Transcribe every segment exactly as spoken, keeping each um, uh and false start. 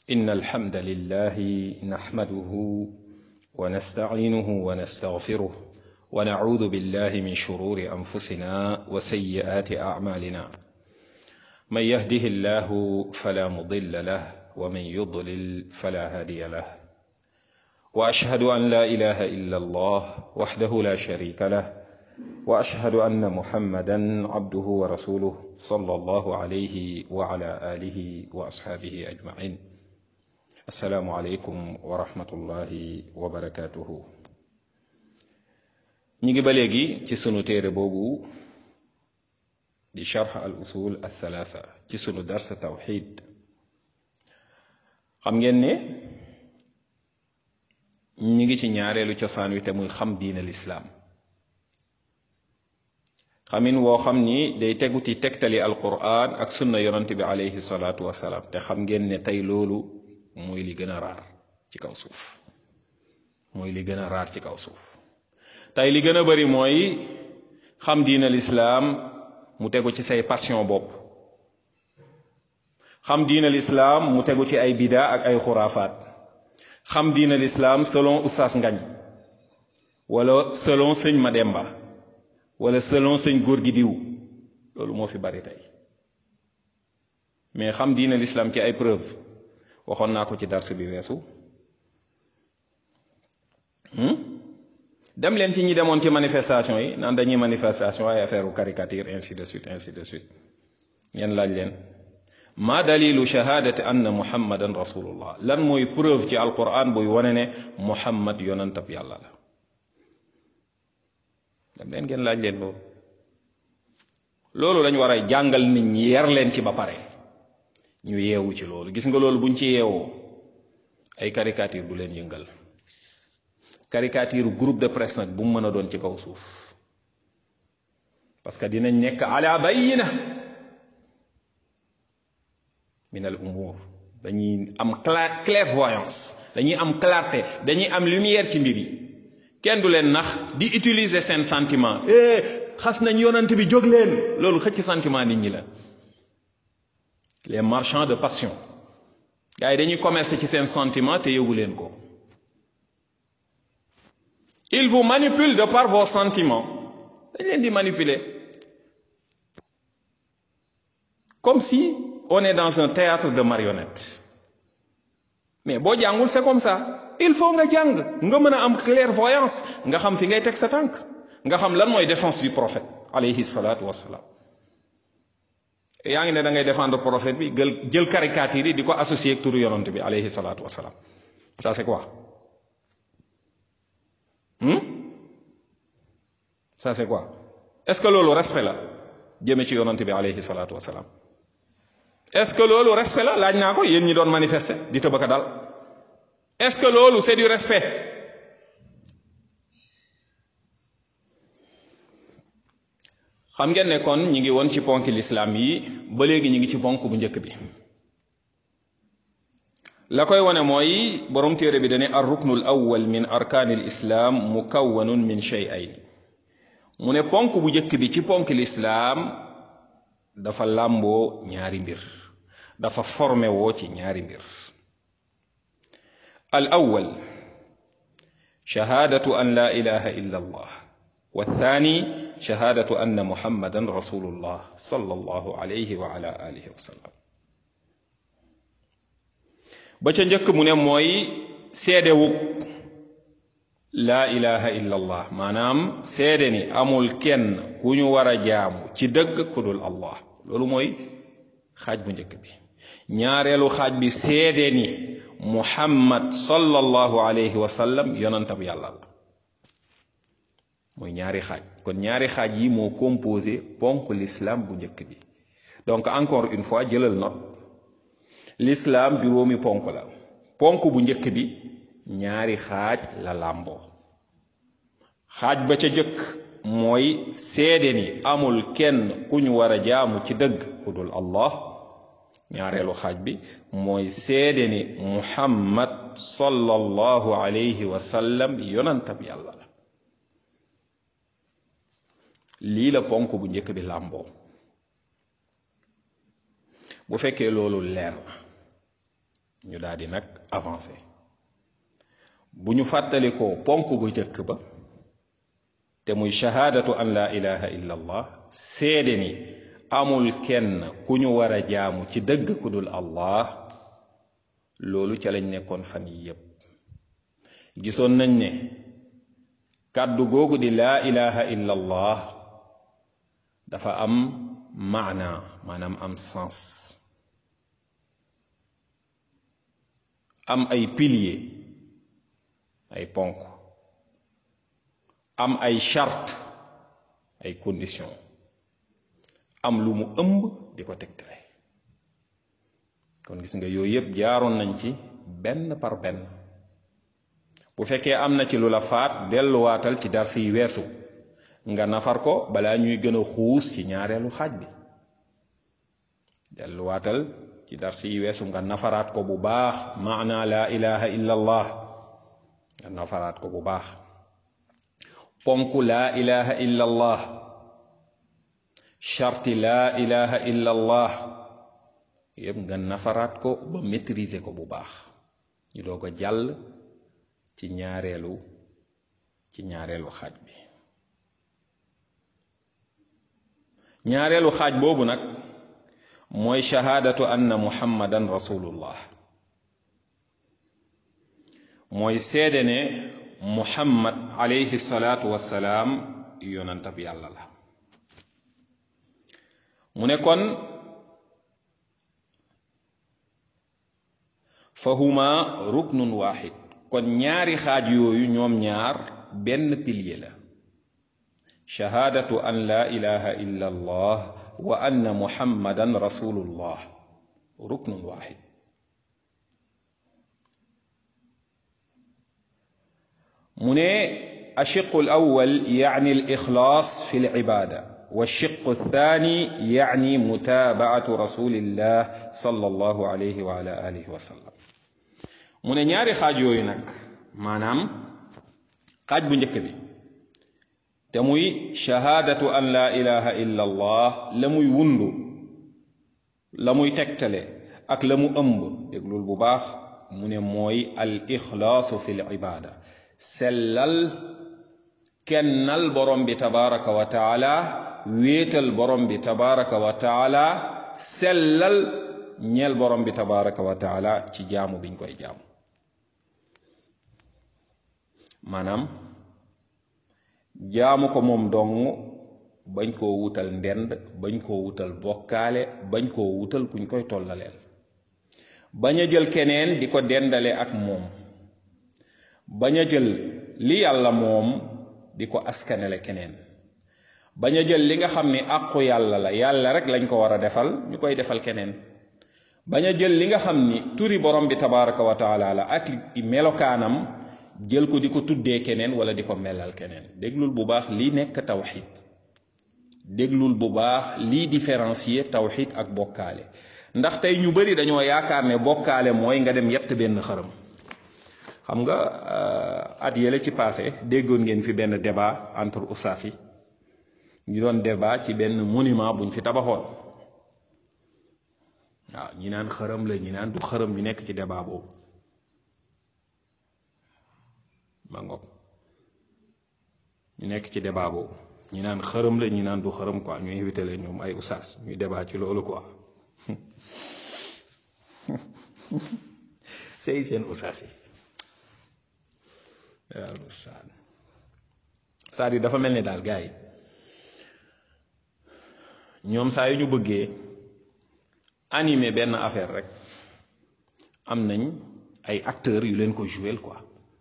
إن الحمد لله نحمده ونستعينه ونستغفره ونعوذ بالله من شرور أنفسنا وسيئات أعمالنا من يهده الله فلا مضل له ومن يضلل فلا هادي له وأشهد أن لا إله إلا الله وحده لا شريك له وأشهد أن محمدا عبده ورسوله صلى الله عليه وعلى آله وأصحابه أجمعين السلام عليكم ورحمة الله وبركاته نيجي باليغي ci sunu téré bobu di sharh al usul al thalatha ci sunu dars tawhid xam ngeen ne ñi ngi ci ñaareelu cosaan wi te muy xam diin al islam xamin woo xam ni day tegu ci tegtali alquran ak sunna yonante bi alayhi salatu wasalaam te xam ngeen ne tey loolu mooy li gën a raar ci kaw suuf mooy li gën a raar ci kaw suuf tey li gën a bari mooy xam diina lislaam mu tegu ci say passion bopp xam diina lislaam mu tegu ci ay bida ak ay xuraafaat xam diina lislaam selon oustaz ngañ wala selon sëñ Mademba wala selon sëñ góor gi diw loolu moo fi bari tey mais xam diina lislaam ci ay preuve waxoon naa ko ci dars bi weesu dem leen ci ñi demoon ci manifestation yi naan dañuy manifestation ay affaire caricature ainsi de suite ainsi de suite ngeen laaj leen ma dalilu shahadati anna muhammadan rasulullah lan mooy preuve ci alquran buy wane ne muhammad yonantab yàlla la dem leen ngeen laaj leen loolu loolu lañ war a jàngal nit ñi yar leen ci ba pare ñu yeewu ci loolu gis nga loolu buñ ci yeewoo ay caricature du leen yëngal caricature groupe de presse nag bu mu mën a doon ci kaw suuf parce que dinañ nekk ala bayyina min al umur dañuy am clairvoyance dañuy am clarté dañuy am lumière ci mbir yi kenn du leen nax di utiliser seen sentiment eh xas nañ yonent bi jóg leen loolu xëcc sentiment nit ñi la les marchands de passion gars yi dañuy commercer ci seen sentiment te yëgu leen ko ils vous manipulent de par vos sentiments dañ leen di manipuler comme si on est dans un théâtre de marionnettes mais boo jàngul c'est comme ça il faut nga jàng nga mën a am clairvoyance nga xam fi ngay teg sa tànk nga xam lan mooy défense du prophète alayhi salatu wassalam yaa ngi ne da ngay défendre prophète bi jël jël caricature yi di ko associer ak turu yonante bi alayhi salatu wassalam ça c'est quoi hmm ça c'est quoi est-ce que loolu respect la jëme ci yonante bi alayhi salatu wassalam est-ce que loolu respect la laaj naa ko yéen ñi doon manifester di tëbaka dal est-ce que loolu c'est du respect xam ngeen ne kon ñi ngi woon ci ponk l'islam yi ba léegi ñi ngi ci ponk bu njëkk bi la koy wane mooy borom téere bi dane ar ruknul awwal min arkaanil islam mukawwanun min shay'ayn mu ne ponk bu njëkk bi ci ponk l'islam dafa làmboo ñaari mbir dafa formé woo ci ñaari mbir al awwal shahadatu an la ilaha illa allah wa thani shahadatu anna muhammadan rasulullah sallallahu alayhi wa ala alihi wa sallam ba ca njëkk mu ne mooy seedewug laa ilaha illa allah maanaam seede ni amul kenn ku ñu war a jaamu ci dëgg ku dul allah loolu mooy xaaj bu njëkk bi ñaareelu xaaj bi seede ni muhammad sallallahu alayhi wa sallam yonantab yàlla la mooy ñaari xaaj kon ñaari xaaj yi moo composé ponk l'islam bu njëkk bi donc encore une fois jëlal note l'islam juróomi ponk la ponk bu njëkk bi ñaari xaaj la làmboo xaaj ba ca jëkk mooy seede ni amul kenn ku ñu war a jaamu ci dëgg ku dul allah ñaareelu xaaj bi mooy seede ni muhammad sallallahu alayhi wa sallam yonantab yàlla la lii la ponk bu njëkk bi làmboo bu fekkee loolu leer na ñu daal di nag avancé bu ñu fàttalikoo ponk bu jëkk ba te muy shahaadatu an la ilaha illa allah seede ni amul kenn ku ñu war a jaamu ci dëgg ku dul allah loolu ca lañ nekkoon fan yi yépp gisoon nañ ne kàddu googu di laa ilaha illa allah dafa am maana maanaam am sens am ay pilier ay ponk am ay charte ay condition am lu mu ëmb di ko tegtale kon gis nga yooyu yépp jaaroon nañ ci benn par benn bu fekkee am na ci lu la faat delluwaatal ci dars yi weesu nga nafar ko balaa ñuy gën a xuus ci ñaareelu xaaj bi delluwaatal ci dars yi weesu nga nafaraat ko bu baax maana la ilaha illa allah nga nafaraat ko bu baax ponk la ilaha illa allah sharti la ilaha illa allah yépp nga nafaraat ko ba maîtriser ko bu baax ñu doo ko jàll ci ñaareelu ci ñaareelu xaaj bi ñaareelu xaaj boobu nag mooy shahaadatu anna muhammadan rasulullah mooy seede ne muhammad alayhi salaatu wassalaam yonantab yàlla la mu ne kon fahuma ruknun waaxid kon ñaari xaaj yooyu ñoom ñaar benn pilier la shahaadatu an la ilaha illa allah wa anna muhammadan rasulullah ruknun waaxid mu ne ashiqu al awwal yaani al ixlaas fi al ibada والشق الثاني يعني متابعة رسول الله صلى الله عليه وعلى آله وسلم mu ne ñaari xaaj yooyu nag maanaam xaaj bu njëkk bi te muy shahaadatu an la ilaha illa allah la muy wundu la muy tegtale ak la mu ëmb déglul bu baax mu ne mooy al ixlaasu fi l ibada sellal kennal borom bi tabaraka wa taala wéetal borom bi tabaraka wa taala sellal ñeel borom bi tabaraka wa taala ci jaamu biñ koy jaamu maanaam jaamu ko moom dong bañ koo wutal ndend bañ koo wutal bokkaale bañ koo wutal kuñ koy tollaleel bañ a jël keneen di ko dendale ak moom bañ a jël li yàlla moom di ko askanele keneen bañ a jël li nga xam ni àqu yàlla la yàlla rek lañ ko war a defal ñu koy defal keneen bañ a jël li nga xam ni turi borom bi tabaraka wa taala la ak melokaanam jël ko di ko tuddee keneen wala di ko melal keneen déglul bu baax lii nekk tawxid déglul bu baax lii différencier tawxid ak bokkaale ndax tey ñu bari dañoo yaakaar ne bokkaale mooy nga dem yett benn xërëm xam nga at yële ci passé déggoon ngeen fi benn débat entre ustaas yi ñu doon débat ci benn monument buñ fi tabaxoon waaw ñi naan xërëm la ñi naan du xërëm ñu nekk ci débat boobu ma ngoog ñu nekk ci débat boobu ñi naan xërëm la ñi naan du xërëm quoi ñu invité leen ñoom ay ustaas ñuy débat ci loolu quoi sey seen ustaas yi waaw ustaas c'est-à-dire dafa mel ni daal gars yi ñoom saa yu ñu bëggee animer benn affaire rek am nañ ay acteurs yu leen ko jouer quoi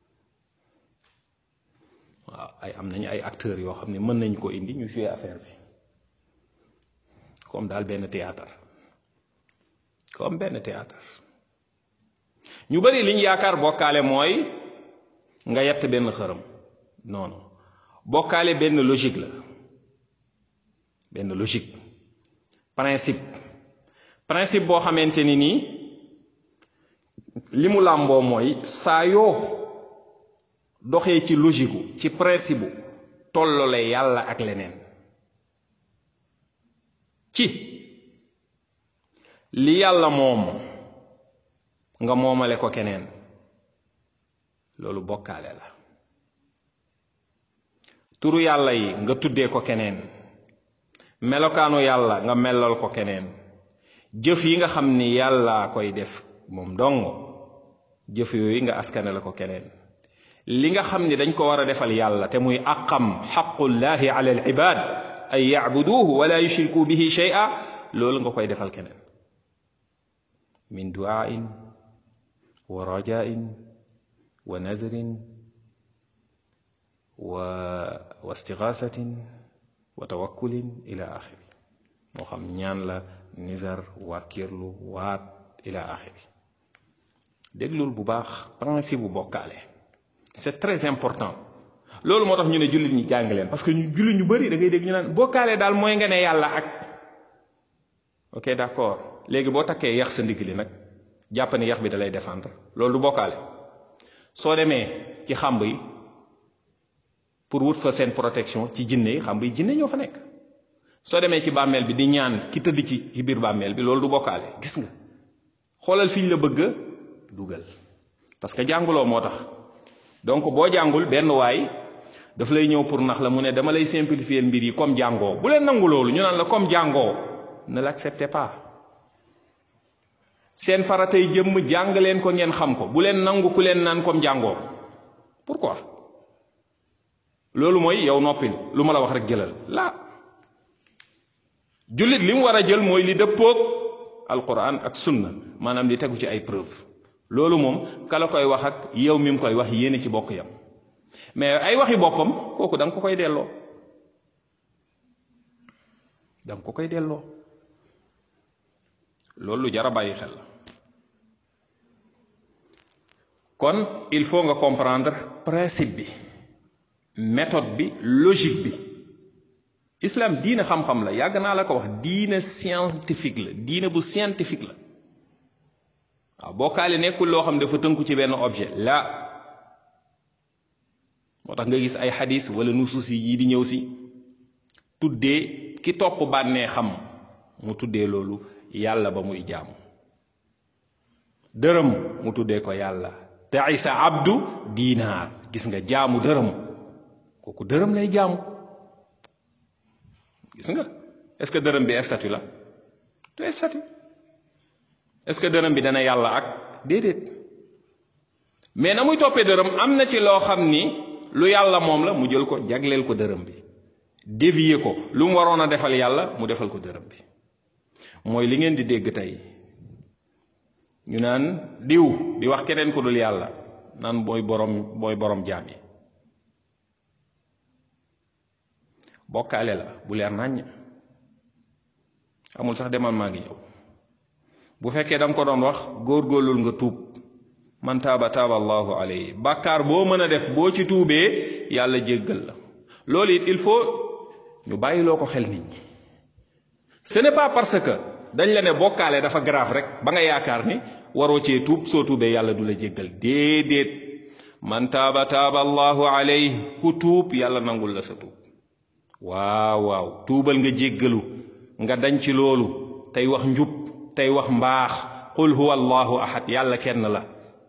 waaw ay am nañ ay acteurs yoo xam ne mën nañ ko indi ñu jouer affaire bi comme daal benn théâtre comme benn théâtre ñu bari liñ yaakaar bokkaale mooy nga yett benn xërëm non non bokkaale benn logique la benn logique principe principe boo xamante ni nii li mu làmboo mooy saa yoo doxee ci logique gu ci principe bu tollole yàlla ak leneen ci li yàlla moom nga moomale ko keneen loolu bokkaale la turu yàlla yi nga tuddee ko keneen melokaanu yàlla nga mellal ko keneen jëf yi nga xam ni yàlla koy def moom dong jëf yooyu nga askanale ko keneen li nga xam ni dañ ko war a defal yàlla te muy aqam xaqullahi ala al ibad ay yacbuduuhu wala yushriku bihi shay'a loolu nga koy defal keneen min du'ain wa rajain wa nazrin wa wa istighasatin wa tawakkulin ila axiri moo xam ñaan la nizar wàkkirlu waat ila axiri déglul bu baax principe bu bokkaale c'est très important loolu moo tax ñu ne jullit ñi jàng leen parce que ñu jullit ñu bari da ngay dégg ñu naan bokkaale daal mooy nga ne yàlla ak ok d'accord léegi boo takkee yax sa ndigg li nag jàpp ne yax bi da lay défendre loolu du bokkaale soo demee ci xàmb yi pour wut fa seen protection ci jinne yi xàmb yi jinne ñoo fa nekk soo demee ci bàmmeel bi di ñaan ki tëdd ci ci biir bàmmeel bi loolu du bokkaale gis nga xoolal fi ñu la bëgg a dugal parce que jànguloo moo tax donc boo jàngul benn waay daf lay ñëw pour nax la mu ne dama lay simplifier mbir yi comme jàngoo bu leen nangu loolu ñu naan la comme jàngoo ne l'acceptez pas seen faratay jëmm jàng leen ko ngeen xam ko bu leen nangu ku leen naan comme jàngoo pourquoi loolu mooy yow noppil lu ma la wax rek jëlal la jullit li mu war a jël mooy li dëppoog alquran ak sunna maanaam li tegu ci ay preuve loolu moom kala koy wax ak yow mi mu koy wax yéene ci bokk yam mais ay waxi boppam kooku da nga ko koy delloo da nga ko koy delloo loolu lu jar a bàyyi xel la kon il faut nga comprendre principe bi méthode bi logique bi islam diine xam-xam la yàgg naa la ko wax diine scientifique la diine bu scientifique la waaw bokkaale nekkul loo xam dafa tënku ci benn objet la moo tax nga gis ay xadis wala nusuus yi di ñëw si tuddee ki topp bànnee xam mu tuddee loolu yàlla ba muy jaamu dërëm mu tuddee ko yàlla te isa abdu diinaar gis nga jaamu dërëm kooku dërëm lay jaamu gis nga est-ce que dërëm bi statut la du statut est-ce que dërëm bi dana yàlla ak déedéet mais na muy toppee dërëm am na ci loo xam ni lu yàlla moom la mu jël ko jagleel ko dërëm bi dévier ko lu mu waroon a defal yàlla mu defal ko dërëm bi mooy li ngeen di dégg tey ñu naan diw di wax keneen ku dul yàlla naan booy borom booy borom jaam yi bokkaale la bu leer naññ amul sax demal maa ngi ñëw bu fekkee da nga ko doon wax góorgóorlul nga tuub man taaba taaba allahu alayhi bàkkaar boo mën a def boo ci tuubee yàlla jéggal la loolu it il faut ñu bàyyiloo ko xel nit ñi ce n'est pas parce que dañ la ne bokkaale dafa grave rek ba nga yaakaar ni waroo cee tuub soo tuubee yàlla du la jéggal déedéet man taaba taaba allahu alayhi ku tuub yàlla nangul la sa tuub waaw waaw tuubal nga jéggalu nga dañ ci loolu tey wax njub tey wax mbaax qul huwa allahu ahad yàlla kenn la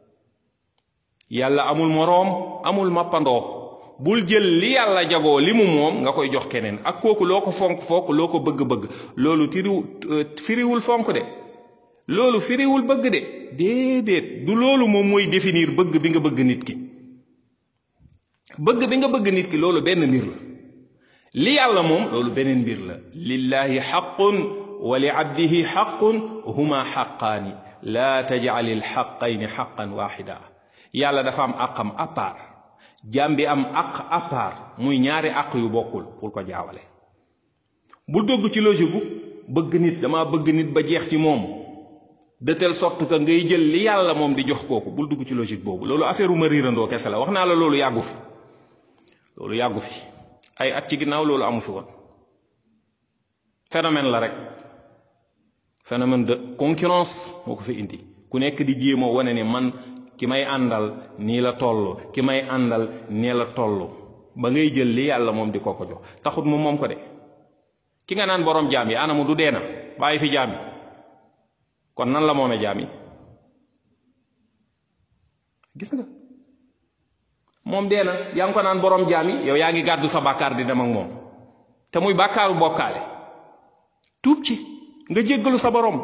yàlla amul moroom amul mappandoo bul jël li yàlla jagoo li mu moom nga koy jox keneen ak kooku loo ko fonk fonk loo ko bëgg-bëgg loolu tiriw firiwul fonk de loolu firiwul bëgg de déedéet du loolu moom mooy définir bëgg bi nga bëgg nit ki bëgg bi nga bëgg nit ki loolu benn mbir la li yàlla moom loolu beneen mbir la lillahi xaqun wa li abdihi xaqun huma xaqaani laa tajcali alxaqayni xaqan waxida yàlla dafa am àqam à part jaam bi am àq à part muy ñaari àq yu bokkul pour ko jaawale bul dogg ci logique bu bëgg nit dama bëgg nit ba jeex ci moom de telle sorte que ngay jël li yàlla moom di jox kooku bul dugg ci logique boobu loolu affaire uma riirandoo kese la wax naa la loolu yàggu fi loolu yàggu fi ay at ci ginnaaw loolu amu fi woon phénomène la rek phénomène de concurrence moo ko fi indi ku nekk di jéem a wane ni man ki may àndal nii la toll ki may àndal nii la toll ba ngay jël li yàlla moom di ko ko jox taxut mu moom ko de ki nga naan borom jaam yi anamu du dee na bàyyi fi jaam yi kon nan la moomee jaam yi gis nga moom dee na yaa ngi ko naan borom jaam yi yow yaa ngi gàddu sa bàkkaar di dem ak moom te muy bàkkaaru bokkaale tuub ci nga jéggalu sa borom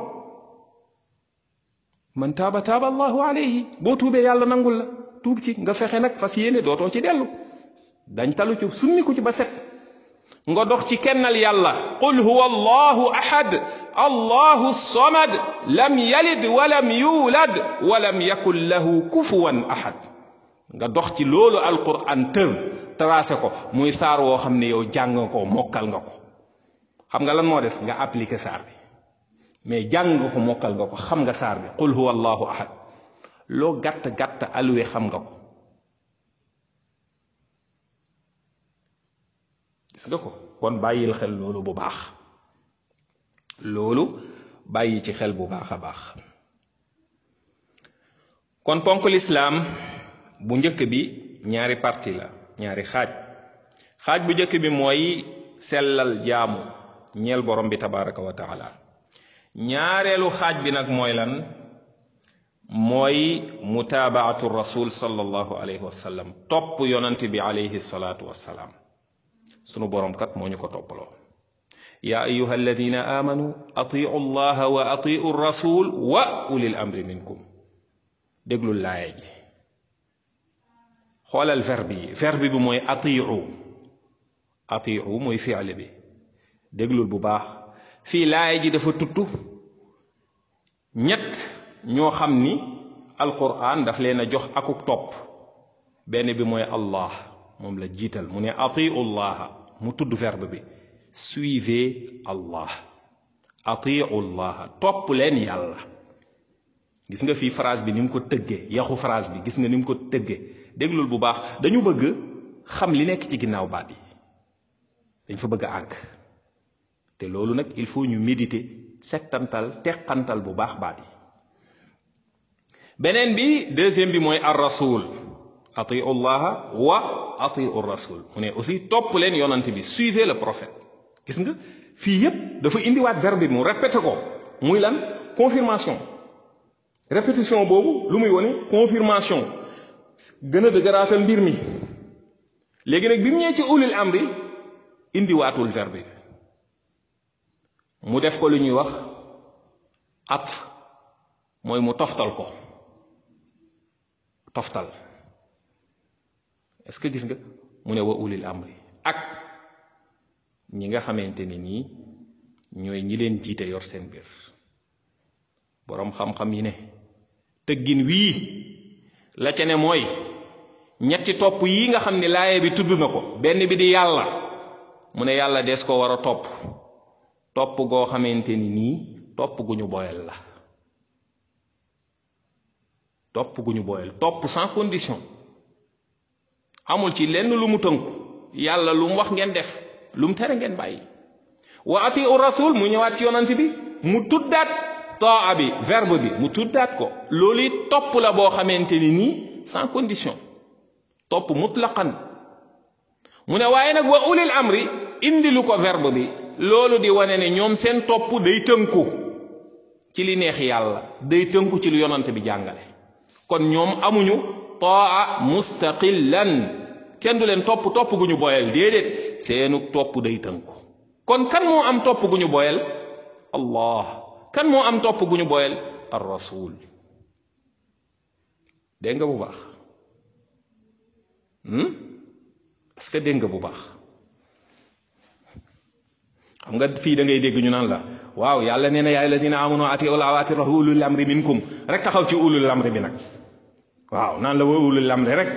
man taaba taaba allahu alayhi boo tuubee yàlla nangul la tuub ci nga fexe nag fas yéene dootoo ci dellu dañ talu ci summiku ci ba set nga dox ci kennal yàlla qul huwa allahu ahad allahu samad lam yalid walam yulad walam yakun lahu kufuwan ahad nga dox ci loolu alquran tër tracé ko muy saar woo xam ne yow jàng nga ko mokkal nga ko xam nga lan moo des nga appliqué saar bi mais jàng nga ko mokkal nga ko xam nga saar bi qul huwa allahu ahad loo gàtt gàtt alluwe xam nga ko gis nga ko kon bàyyil xel loolu bu baax loolu bàyyi ci xel bu baax a baax kon ponk lislaam bu njëkk bi ñaari parti la ñaari xaaj xaaj bu njëkk bi mooy sellal jaamu ñeel borom bi tabaraka wa taala ñaareelu xaaj bi nag mooy lan mooy mutaabaatu rasul sallallahu alayhi wa sallam topp yonent bi alayhi salaatu wassalaam sunu borom kat moo ñu ko toppaloo yaa ayuha alladina amanu atiu allaha wa atiu rasul wa ulil amri minkum déglul laaya ji xoolal verbe yi verbe bi mooy atiu atiu mooy fi'l bi déglul bu baax fii laaya ji dafa tuttu ñett ñoo xam ni alquran daf leen a jox akuk topp benn bi mooy allah moom la jiital mu ne atiu llaha mu tudd verbe bi suivez allah atiu llaha topp leen yàlla gis nga fii phrase bi ni mu ko tëggee yaxu phrase bi gis nga ni mu ko tëggee déglul bu baax dañu bëgg xam li nekk ci ginnaaw baat yi dañ fa bëgg a àgg te loolu nag il faut ñu méditer settantal teqantal bu baax baat yi beneen bi deuxième bi mooy ar rasul atiu llaha wa atiu rasul mu ne aussi topp leen yonante bi suivez le prophète gis nga fii yépp dafa indiwaat verbe bi mu répété ko muy lan confirmation répétition boobu lu muy wone confirmation gën a dëgëraatal mbir mi léegi nag bi mu ñëwee ci ulil amri indiwaatul verbe bi mu def ko lu ñuy wax at mooy mu toftal ko toftal est-ce que gis nga mu ne wa ulil amri ak ñi nga xamante ni nii ñooy ñi leen jiite yor seen biir boroom xam-xam yi ne tëggin wii la ca ne mooy ñetti topp yi nga xam ne laaye bi tudd na ko benn bi di yàlla mu ne yàlla des ko war a topp topp goo xamante ni nii topp gu ñu boyal la topp gu ñu boyal topp sans condition amul ci lenn lu mu tënku yàlla lu mu wax ngeen def lu mu tere ngeen bàyyi wa atiu rasul mu ñëwaat ci yonant bi mu tuddaat taa bi verbe bi mu tuddaat ko loolu it topp la boo xamante ni nii sans condition topp mutlaqan mu ne waaye nag wa ulil amri indi lu ko verbe bi loolu di wane ne ñoom seen topp day tënku ci li neex yàlla day tënku ci lu yonant bi jàngale kon ñoom amuñu taa mustaqillan kenn du leen topp topp gu ñu boyal déedéet seenu topp day tënku kon kan moo am topp gu ñu boyal allah kan moo am topp gu ñu boyal ar rasul dégg nga bu baax est-ce que dégg nga bu baax xam nga fii da ngay dégg ñu naan la waaw yàlla nee na yaa allazina amanu atii'u llaaha wa atii'u ulul amri minkum rek taxaw ci ulul amri bi nag waaw naan la wa ulul amri rek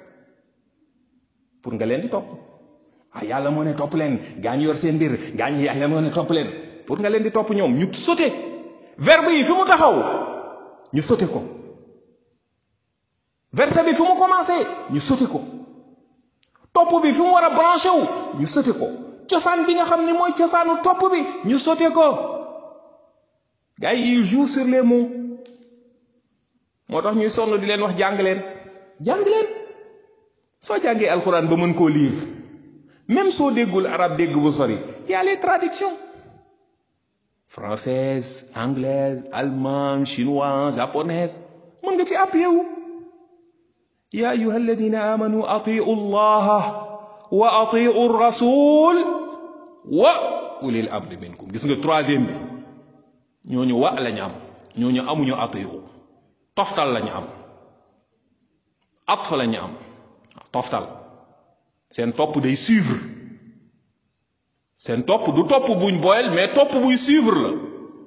pour nga leen di topp ah yàlla moo ne topp leen gaa ñu yor seen mbir gaa ñu yàlla moo ne topp leen pour nga leen di topp ñoom ñu sote verbe yi fi mu taxaw ñu sote ko verset bi fi mu commencé ñu sote ko topp bi fi mu war a branché wu ñu sote ko cosaan bi nga xam ne mooy cosaanu topp bi ñu sote ko gars yi ils jouent sur les mots moo tax ñuy sonn di leen wax jàng leen jàng leen soo jàngee alxuraan ba mën koo lire même soo déggul arabe dégg bu sori y a les traductions française anglaise allemande chinoise japonaise mën nga ci appuyé wu ya ayuha alladina amanu atiu allaha wa atiu rasul wa ulil amri minkum. gis nga troisième bi ñooñu wa lañu am, ñooñu amuñu atiu, toftal lañu am, atf lañu am, toftal. seen topp day suivre, seen topp du topp buñ boyal mais topp buy suivre la,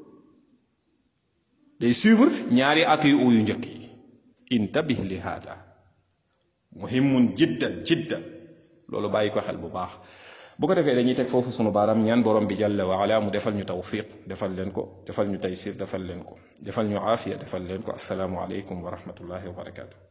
day suivre ñaari atiu yu njëkk yi. intabih li hada muhimun jiddan jiddan, loolu bàyyi ko xel bu baax. bu ko defee dañuy teg foofu sunu baaraam ñaan borom bi jalla wa ala mu defal ñu tawfiq, defal leen ko, defal ñu taysir, defal leen ko, defal ñu aafiya, defal leen ko. assalaamu aleykum wa rahmatullahi wa barakatuh.